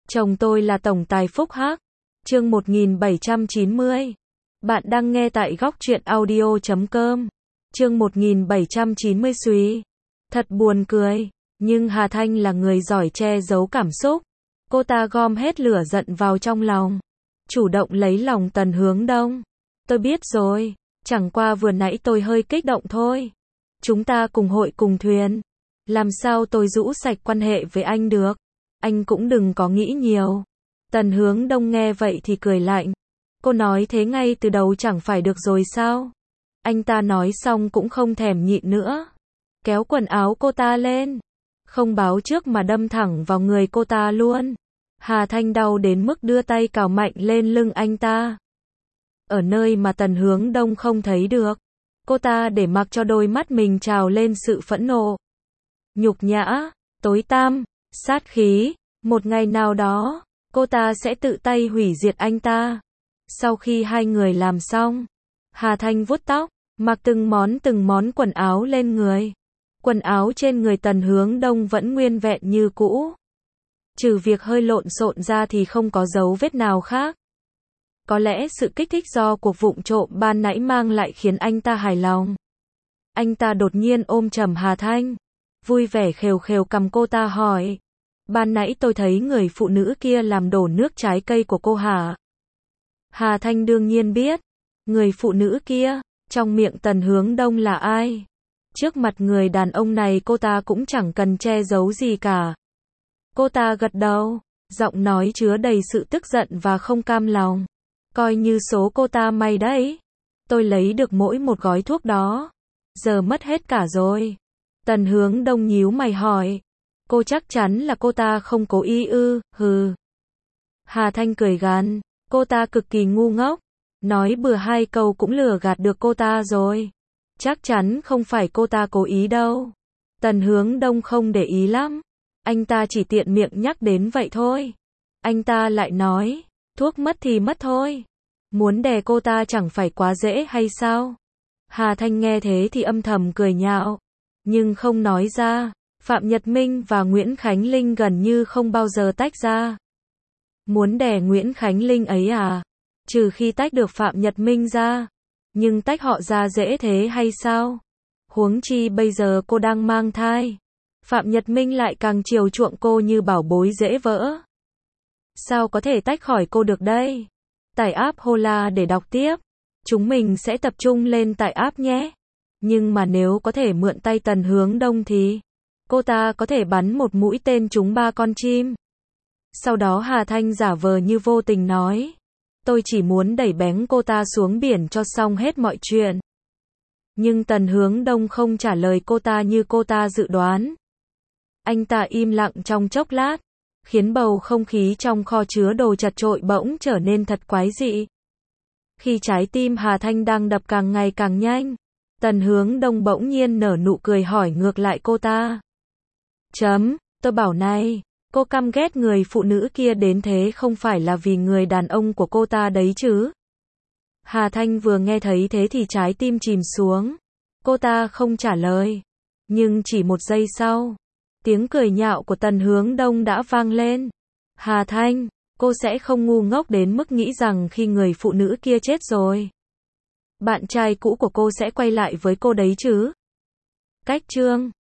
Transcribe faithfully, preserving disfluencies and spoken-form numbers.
Chồng tôi là tổng tài Phúc Hắc. Chương một nghìn bảy trăm chín mươi. Bạn đang nghe tại góc truyện audio chấm com. Chương một nghìn bảy trăm chín mươi suy. Thật buồn cười, nhưng Hà Thanh là người giỏi che giấu cảm xúc. Cô ta gom hết lửa giận vào trong lòng, chủ động lấy lòng Tần Hướng Đông. Tôi biết rồi, chẳng qua vừa nãy tôi hơi kích động thôi. Chúng ta cùng hội cùng thuyền. Làm sao tôi rũ sạch quan hệ với anh được? Anh cũng đừng có nghĩ nhiều. Tần Hướng Đông nghe vậy thì cười lạnh. Cô nói thế ngay từ đầu chẳng phải được rồi sao? Anh ta nói xong cũng không thèm nhịn nữa. Kéo quần áo cô ta lên. Không báo trước mà đâm thẳng vào người cô ta luôn. Hà Thanh đau đến mức đưa tay cào mạnh lên lưng anh ta. Ở nơi mà Tần Hướng Đông không thấy được. Cô ta để mặc cho đôi mắt mình trào lên sự phẫn nộ. Nhục nhã, tối tăm, sát khí. Một ngày nào đó, cô ta sẽ tự tay hủy diệt anh ta. Sau khi hai người làm xong, Hà Thanh vuốt tóc, mặc từng món từng món quần áo lên người. Quần áo trên người Tần Hướng Đông vẫn nguyên vẹn như cũ. Trừ việc hơi lộn xộn ra thì không có dấu vết nào khác. Có lẽ sự kích thích do cuộc vụng trộm ban nãy mang lại khiến anh ta hài lòng. Anh ta đột nhiên ôm chầm Hà Thanh, vui vẻ khều khều cầm cô ta hỏi. Ban nãy tôi thấy người phụ nữ kia làm đổ nước trái cây của cô hả? Hà Thanh đương nhiên biết. Người phụ nữ kia, trong miệng Tần Hướng Đông là ai? Trước mặt người đàn ông này cô ta cũng chẳng cần che giấu gì cả. Cô ta gật đầu, giọng nói chứa đầy sự tức giận và không cam lòng. Coi như số cô ta may đấy. Tôi lấy được mỗi một gói thuốc đó. Giờ mất hết cả rồi. Tần Hướng Đông nhíu mày hỏi. Cô chắc chắn là cô ta không cố ý ư? Hừ. Hà Thanh cười gằn. Cô ta cực kỳ ngu ngốc. Nói bừa hai câu cũng lừa gạt được cô ta rồi. Chắc chắn không phải cô ta cố ý đâu. Tần Hướng Đông không để ý lắm. Anh ta chỉ tiện miệng nhắc đến vậy thôi. Anh ta lại nói. Thuốc mất thì mất thôi. Muốn đè cô ta chẳng phải quá dễ hay sao? Hà Thanh nghe thế thì âm thầm cười nhạo. Nhưng không nói ra. Phạm Nhật Minh và Nguyễn Khánh Linh gần như không bao giờ tách ra. Muốn đè Nguyễn Khánh Linh ấy à? Trừ khi tách được Phạm Nhật Minh ra. Nhưng tách họ ra dễ thế hay sao? Huống chi bây giờ cô đang mang thai. Phạm Nhật Minh lại càng chiều chuộng cô như bảo bối dễ vỡ. Sao có thể tách khỏi cô được đây? Tải app Hola để đọc tiếp. Chúng mình sẽ tập trung lên tải app nhé. Nhưng mà nếu có thể mượn tay Tần Hướng Đông thì cô ta có thể bắn một mũi tên trúng ba con chim. Sau đó Hà Thanh giả vờ như vô tình nói. Tôi chỉ muốn đẩy bén cô ta xuống biển cho xong hết mọi chuyện. Nhưng Tần Hướng Đông không trả lời cô ta như cô ta dự đoán. Anh ta im lặng trong chốc lát, khiến bầu không khí trong kho chứa đồ chật chội bỗng trở nên thật quái dị. Khi trái tim Hà Thanh đang đập càng ngày càng nhanh, Tần Hướng Đông bỗng nhiên nở nụ cười hỏi ngược lại cô ta. Chấm, tôi bảo này, cô căm ghét người phụ nữ kia đến thế không phải là vì người đàn ông của cô ta đấy chứ? Hà Thanh vừa nghe thấy thế thì trái tim chìm xuống. Cô ta không trả lời. Nhưng chỉ một giây sau, tiếng cười nhạo của Tần Hướng Đông đã vang lên. Hà Thanh, cô sẽ không ngu ngốc đến mức nghĩ rằng khi người phụ nữ kia chết rồi, bạn trai cũ của cô sẽ quay lại với cô đấy chứ? Cách chương